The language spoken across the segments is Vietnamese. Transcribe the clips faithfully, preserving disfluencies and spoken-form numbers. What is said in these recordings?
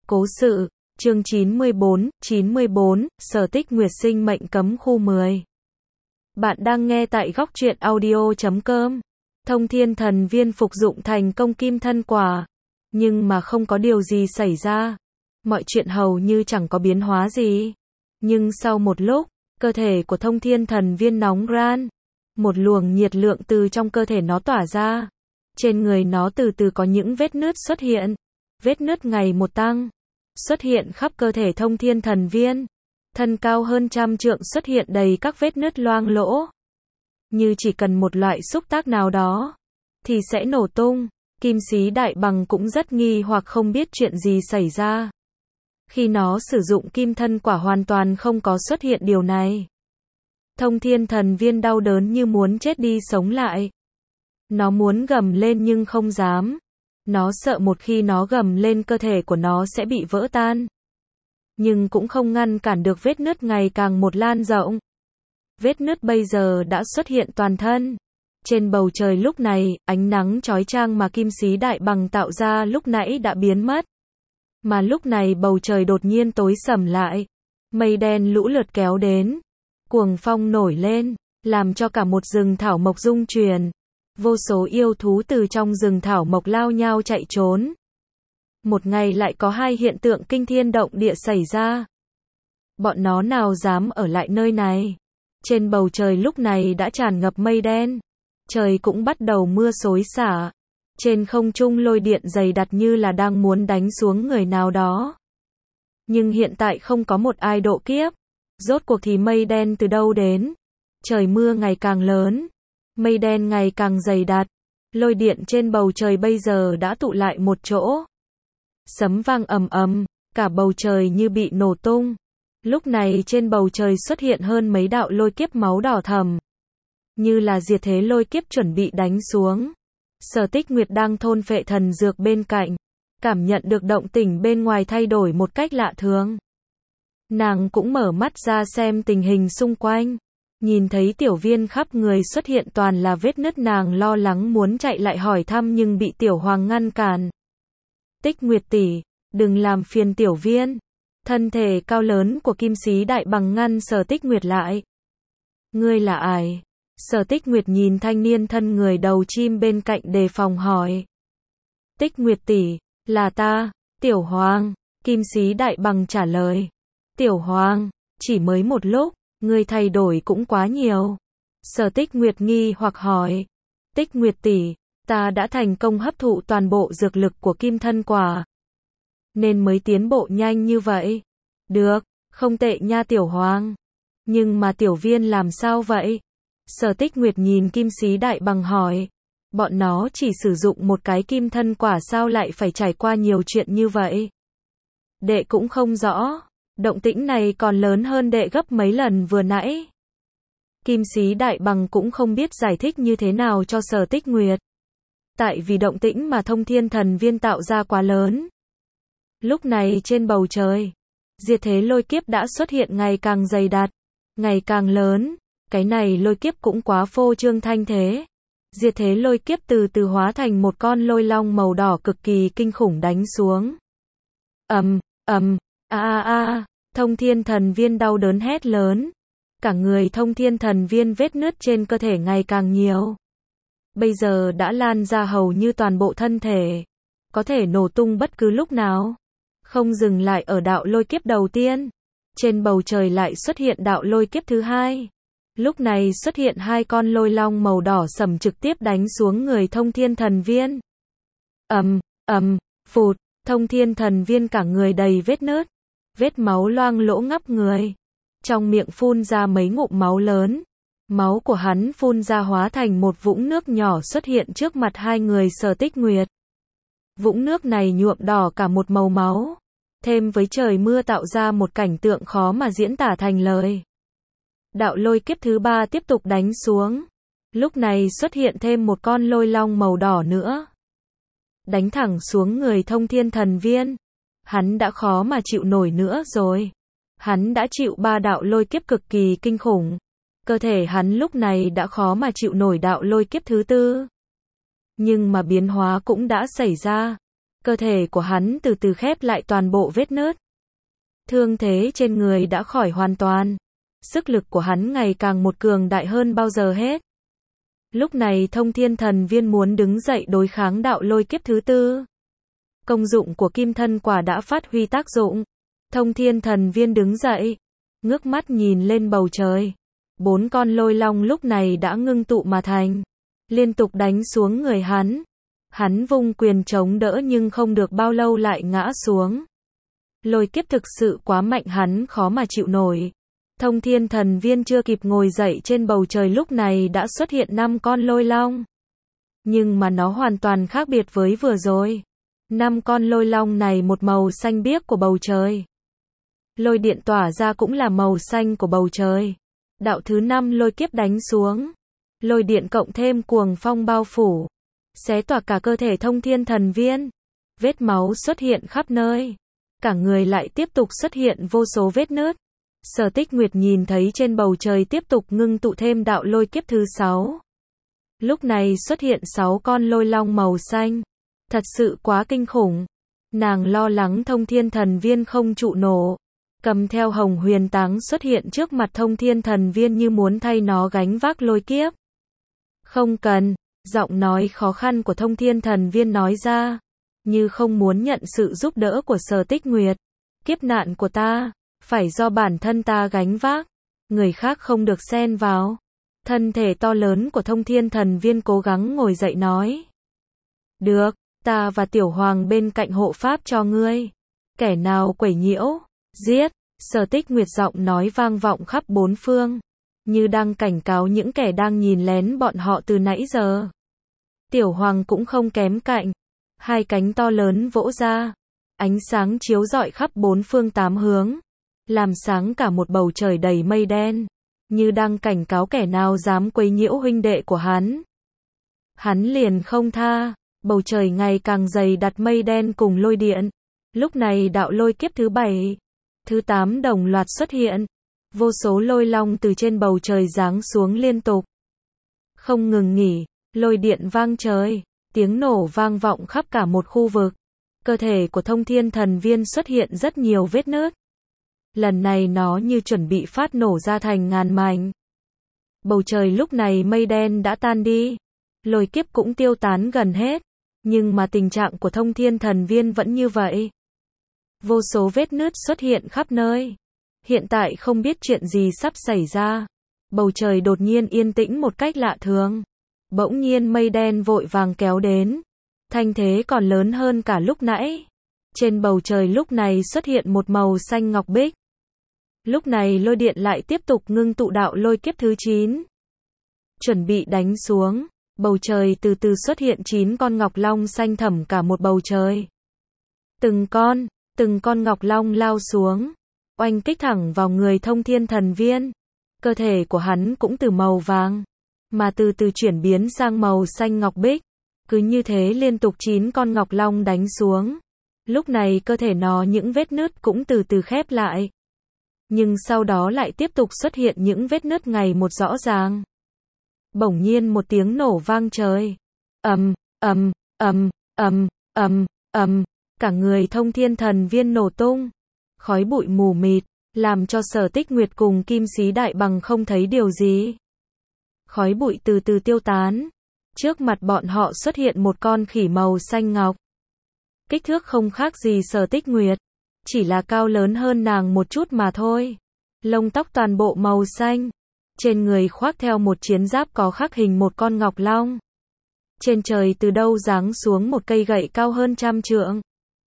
Cố sự, chương chín mươi bốn, chín mươi bốn, Sở Tích Nguyệt sinh mệnh cấm khu mười. Bạn đang nghe tại góc truyện audio chấm com. Thông Thiên Thần Viên phục dụng thành công kim thân quả, nhưng mà không có điều gì xảy ra. Mọi chuyện hầu như chẳng có biến hóa gì. Nhưng sau một lúc, cơ thể của Thông Thiên Thần Viên nóng ran. Một luồng nhiệt lượng từ trong cơ thể nó tỏa ra. Trên người nó từ từ có những vết nứt xuất hiện. Vết nứt ngày một tăng. Xuất hiện khắp cơ thể Thông Thiên Thần Viên. Thân cao hơn trăm trượng xuất hiện đầy các vết nứt loang lỗ. Như chỉ cần một loại xúc tác nào đó, thì sẽ nổ tung. Kim Sĩ Đại Bằng cũng rất nghi hoặc không biết chuyện gì xảy ra. Khi nó sử dụng kim thân quả hoàn toàn không có xuất hiện điều này. Thông Thiên Thần Viên đau đớn như muốn chết đi sống lại. Nó muốn gầm lên nhưng không dám. Nó sợ một khi nó gầm lên cơ thể của nó sẽ bị vỡ tan. Nhưng cũng không ngăn cản được vết nứt ngày càng một lan rộng. Vết nứt bây giờ đã xuất hiện toàn thân. Trên bầu trời lúc này, ánh nắng chói chang mà Kim Sĩ Đại Bằng tạo ra lúc nãy đã biến mất. Mà lúc này bầu trời đột nhiên tối sầm lại. Mây đen lũ lượt kéo đến. Cuồng phong nổi lên, làm cho cả một rừng thảo mộc rung chuyển. Vô số yêu thú từ trong rừng thảo mộc lao nhau chạy trốn. Một ngày lại có hai hiện tượng kinh thiên động địa xảy ra. Bọn nó nào dám ở lại nơi này. Trên bầu trời lúc này đã tràn ngập mây đen. Trời cũng bắt đầu mưa xối xả. Trên không trung lôi điện dày đặc như là đang muốn đánh xuống người nào đó. Nhưng hiện tại không có một ai độ kiếp. Rốt cuộc thì mây đen từ đâu đến? Trời mưa ngày càng lớn. Mây đen ngày càng dày đặc. Lôi điện trên bầu trời bây giờ đã tụ lại một chỗ. Sấm vang ầm ầm, cả bầu trời như bị nổ tung. Lúc này trên bầu trời xuất hiện hơn mấy đạo lôi kiếp máu đỏ thẫm. Như là diệt thế lôi kiếp chuẩn bị đánh xuống. Sở Tích Nguyệt đang thôn phệ thần dược bên cạnh. Cảm nhận được động tĩnh bên ngoài thay đổi một cách lạ thường. Nàng cũng mở mắt ra xem tình hình xung quanh. Nhìn thấy Tiểu Viên khắp người xuất hiện toàn là vết nứt, nàng lo lắng muốn chạy lại hỏi thăm nhưng bị Tiểu Hoàng ngăn cản. Tích Nguyệt tỷ, đừng làm phiền Tiểu Viên. Thân thể cao lớn của Kim Sĩ Đại Bằng ngăn Sở Tích Nguyệt lại. Ngươi là ai? Sở Tích Nguyệt nhìn thanh niên thân người đầu chim bên cạnh đề phòng hỏi. Tích Nguyệt tỷ, là ta, Tiểu Hoàng. Kim Sĩ Đại Bằng trả lời. Tiểu Hoàng, chỉ mới một lúc, ngươi thay đổi cũng quá nhiều. Sở Tích Nguyệt nghi hoặc hỏi. Tích Nguyệt tỷ, ta đã thành công hấp thụ toàn bộ dược lực của kim thân quả. Nên mới tiến bộ nhanh như vậy. Được, không tệ nha Tiểu Hoàng. Nhưng mà Tiểu Viên làm sao vậy? Sở Tích Nguyệt nhìn Kim Sĩ Đại Bằng hỏi. Bọn nó chỉ sử dụng một cái kim thân quả sao lại phải trải qua nhiều chuyện như vậy? Đệ cũng không rõ. Động tĩnh này còn lớn hơn đệ gấp mấy lần vừa nãy. Kim Sĩ Đại Bằng cũng không biết giải thích như thế nào cho Sở Tích Nguyệt. Tại vì động tĩnh mà Thông Thiên Thần Viên tạo ra quá lớn. Lúc này trên bầu trời, diệt thế lôi kiếp đã xuất hiện ngày càng dày đặc, ngày càng lớn. Cái này lôi kiếp cũng quá phô trương thanh thế. Diệt thế lôi kiếp từ từ hóa thành một con lôi long màu đỏ cực kỳ kinh khủng đánh xuống. Ầm, ầm, a a a, Thông Thiên Thần Viên đau đớn hét lớn. Cả người Thông Thiên Thần Viên vết nứt trên cơ thể ngày càng nhiều. Bây giờ đã lan ra hầu như toàn bộ thân thể. Có thể nổ tung bất cứ lúc nào. Không dừng lại ở đạo lôi kiếp đầu tiên. Trên bầu trời lại xuất hiện đạo lôi kiếp thứ hai. Lúc này xuất hiện hai con lôi long màu đỏ sẫm trực tiếp đánh xuống người Thông Thiên Thần Viên. Ầm, ầm, phụt, Thông Thiên Thần Viên cả người đầy vết nứt. Vết máu loang lỗ ngắp người. Trong miệng phun ra mấy ngụm máu lớn. Máu của hắn phun ra hóa thành một vũng nước nhỏ xuất hiện trước mặt hai người Sở Tích Nguyệt. Vũng nước này nhuộm đỏ cả một màu máu. Thêm với trời mưa tạo ra một cảnh tượng khó mà diễn tả thành lời. Đạo lôi kiếp thứ ba tiếp tục đánh xuống. Lúc này xuất hiện thêm một con lôi long màu đỏ nữa. Đánh thẳng xuống người Thông Thiên Thần Viên. Hắn đã khó mà chịu nổi nữa rồi. Hắn đã chịu ba đạo lôi kiếp cực kỳ kinh khủng. Cơ thể hắn lúc này đã khó mà chịu nổi đạo lôi kiếp thứ tư. Nhưng mà biến hóa cũng đã xảy ra. Cơ thể của hắn từ từ khép lại toàn bộ vết nứt. Thương thế trên người đã khỏi hoàn toàn. Sức lực của hắn ngày càng một cường đại hơn bao giờ hết. Lúc này Thông Thiên Thần Viên muốn đứng dậy đối kháng đạo lôi kiếp thứ tư. Công dụng của kim thân quả đã phát huy tác dụng. Thông Thiên Thần Viên đứng dậy, ngước mắt nhìn lên bầu trời. Bốn con lôi long lúc này đã ngưng tụ mà thành, liên tục đánh xuống người hắn. Hắn vung quyền chống đỡ nhưng không được bao lâu lại ngã xuống. Lôi kiếp thực sự quá mạnh, hắn khó mà chịu nổi. Thông Thiên Thần Viên chưa kịp ngồi dậy trên bầu trời lúc này đã xuất hiện năm con lôi long. Nhưng mà nó hoàn toàn khác biệt với vừa rồi. Năm con lôi long này một màu xanh biếc của bầu trời. Lôi điện tỏa ra cũng là màu xanh của bầu trời. Đạo thứ năm lôi kiếp đánh xuống. Lôi điện cộng thêm cuồng phong bao phủ, xé toạc cả cơ thể Thông Thiên Thần Viên. Vết máu xuất hiện khắp nơi. Cả người lại tiếp tục xuất hiện vô số vết nứt. Sở Tích Nguyệt nhìn thấy trên bầu trời tiếp tục ngưng tụ thêm đạo lôi kiếp thứ sáu. Lúc này xuất hiện sáu con lôi long màu xanh. Thật sự quá kinh khủng. Nàng lo lắng Thông Thiên Thần Viên không trụ nổ. Cầm theo Hồng Huyền Táng xuất hiện trước mặt Thông Thiên Thần Viên như muốn thay nó gánh vác lôi kiếp. Không cần, giọng nói khó khăn của Thông Thiên Thần Viên nói ra, như không muốn nhận sự giúp đỡ của Sở Tích Nguyệt. Kiếp nạn của ta, phải do bản thân ta gánh vác, người khác không được xen vào. Thân thể to lớn của Thông Thiên Thần Viên cố gắng ngồi dậy nói. Được, ta và Tiểu Hoàng bên cạnh hộ pháp cho ngươi. Kẻ nào quấy nhiễu, giết. Sở Tích Nguyệt giọng nói vang vọng khắp bốn phương, như đang cảnh cáo những kẻ đang nhìn lén bọn họ từ nãy giờ. Tiểu Hoàng cũng không kém cạnh. Hai cánh to lớn vỗ ra, ánh sáng chiếu rọi khắp bốn phương tám hướng, làm sáng cả một bầu trời đầy mây đen, như đang cảnh cáo kẻ nào dám quấy nhiễu huynh đệ của hắn. Hắn liền không tha, bầu trời ngày càng dày đặt mây đen cùng lôi điện. Lúc này đạo lôi kiếp thứ bảy, thứ tám đồng loạt xuất hiện. Vô số lôi long từ trên bầu trời giáng xuống liên tục, không ngừng nghỉ, lôi điện vang trời, tiếng nổ vang vọng khắp cả một khu vực. Cơ thể của Thông Thiên Thần Viên xuất hiện rất nhiều vết nứt. Lần này nó như chuẩn bị phát nổ ra thành ngàn mảnh. Bầu trời lúc này mây đen đã tan đi, lôi kiếp cũng tiêu tán gần hết, nhưng mà tình trạng của Thông Thiên Thần Viên vẫn như vậy. Vô số vết nứt xuất hiện khắp nơi. Hiện tại không biết chuyện gì sắp xảy ra. Bầu trời đột nhiên yên tĩnh một cách lạ thường. Bỗng nhiên mây đen vội vàng kéo đến. Thanh thế còn lớn hơn cả lúc nãy. Trên bầu trời lúc này xuất hiện một màu xanh ngọc bích. Lúc này lôi điện lại tiếp tục ngưng tụ đạo lôi kiếp thứ chín. Chuẩn bị đánh xuống. Bầu trời từ từ xuất hiện chín con ngọc long xanh thẳm cả một bầu trời. Từng con, từng con ngọc long lao xuống, oanh kích thẳng vào người Thông Thiên Thần Viên. Cơ thể của hắn cũng từ màu vàng, mà từ từ chuyển biến sang màu xanh ngọc bích. Cứ như thế liên tục chín con ngọc long đánh xuống. Lúc này cơ thể nó những vết nứt cũng từ từ khép lại. Nhưng sau đó lại tiếp tục xuất hiện những vết nứt ngày một rõ ràng. Bỗng nhiên một tiếng nổ vang trời. Ầm, ầm, ầm, ầm, ầm, ầm, cả người Thông Thiên Thần Viên nổ tung. Khói bụi mù mịt, làm cho Sở Tích Nguyệt cùng Kim Sĩ Đại Bằng không thấy điều gì. Khói bụi từ từ tiêu tán. Trước mặt bọn họ xuất hiện một con khỉ màu xanh ngọc. Kích thước không khác gì Sở Tích Nguyệt, chỉ là cao lớn hơn nàng một chút mà thôi. Lông tóc toàn bộ màu xanh. Trên người khoác theo một chiến giáp có khắc hình một con ngọc long. Trên trời từ đâu giáng xuống một cây gậy cao hơn trăm trượng.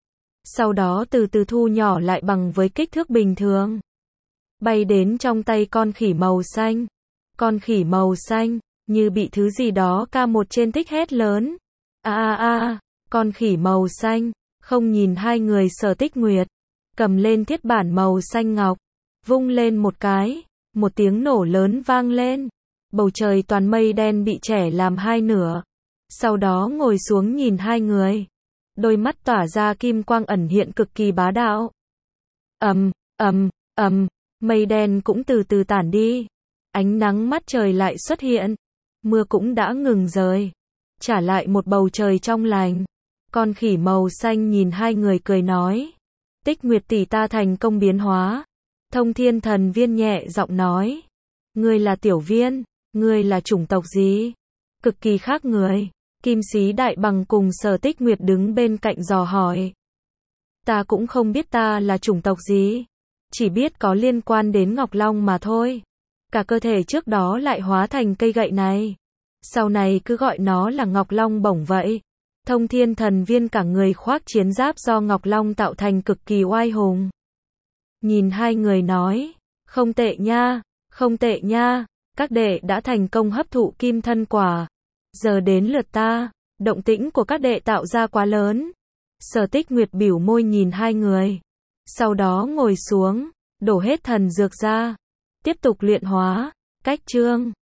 Sau đó từ từ thu nhỏ lại bằng với kích thước bình thường. Bay đến trong tay con khỉ màu xanh. Con khỉ màu xanh, như bị thứ gì đó ca một trên tích hét lớn. A a a, con khỉ màu xanh, không nhìn hai người Sở Tích Nguyệt. Cầm lên thiết bản màu xanh ngọc, vung lên một cái, một tiếng nổ lớn vang lên. Bầu trời toàn mây đen bị chẻ làm hai nửa. Sau đó ngồi xuống nhìn hai người. Đôi mắt tỏa ra kim quang ẩn hiện cực kỳ bá đạo. Ầm, ầm, ầm, mây đen cũng từ từ tản đi. Ánh nắng mắt trời lại xuất hiện. Mưa cũng đã ngừng rơi. Trả lại một bầu trời trong lành. Con khỉ màu xanh nhìn hai người cười nói. Tích Nguyệt tỷ ta thành công biến hóa. Thông Thiên Thần Viên nhẹ giọng nói. Ngươi là Tiểu Viên, ngươi là chủng tộc gì? Cực kỳ khác người. Kim Sĩ Đại Bằng cùng Sở Tích Nguyệt đứng bên cạnh dò hỏi. Ta cũng không biết ta là chủng tộc gì. Chỉ biết có liên quan đến Ngọc Long mà thôi. Cả cơ thể trước đó lại hóa thành cây gậy này. Sau này cứ gọi nó là Ngọc Long bổng vậy. Thông Thiên Thần Viên cả người khoác chiến giáp do Ngọc Long tạo thành cực kỳ oai hùng. Nhìn hai người nói. Không tệ nha, không tệ nha. Các đệ đã thành công hấp thụ kim thân quả. Giờ đến lượt ta. Động tĩnh của các đệ tạo ra quá lớn. Sở Tích Nguyệt biểu môi nhìn hai người. Sau đó ngồi xuống, đổ hết thần dược ra. Tiếp tục luyện hóa. Cách chương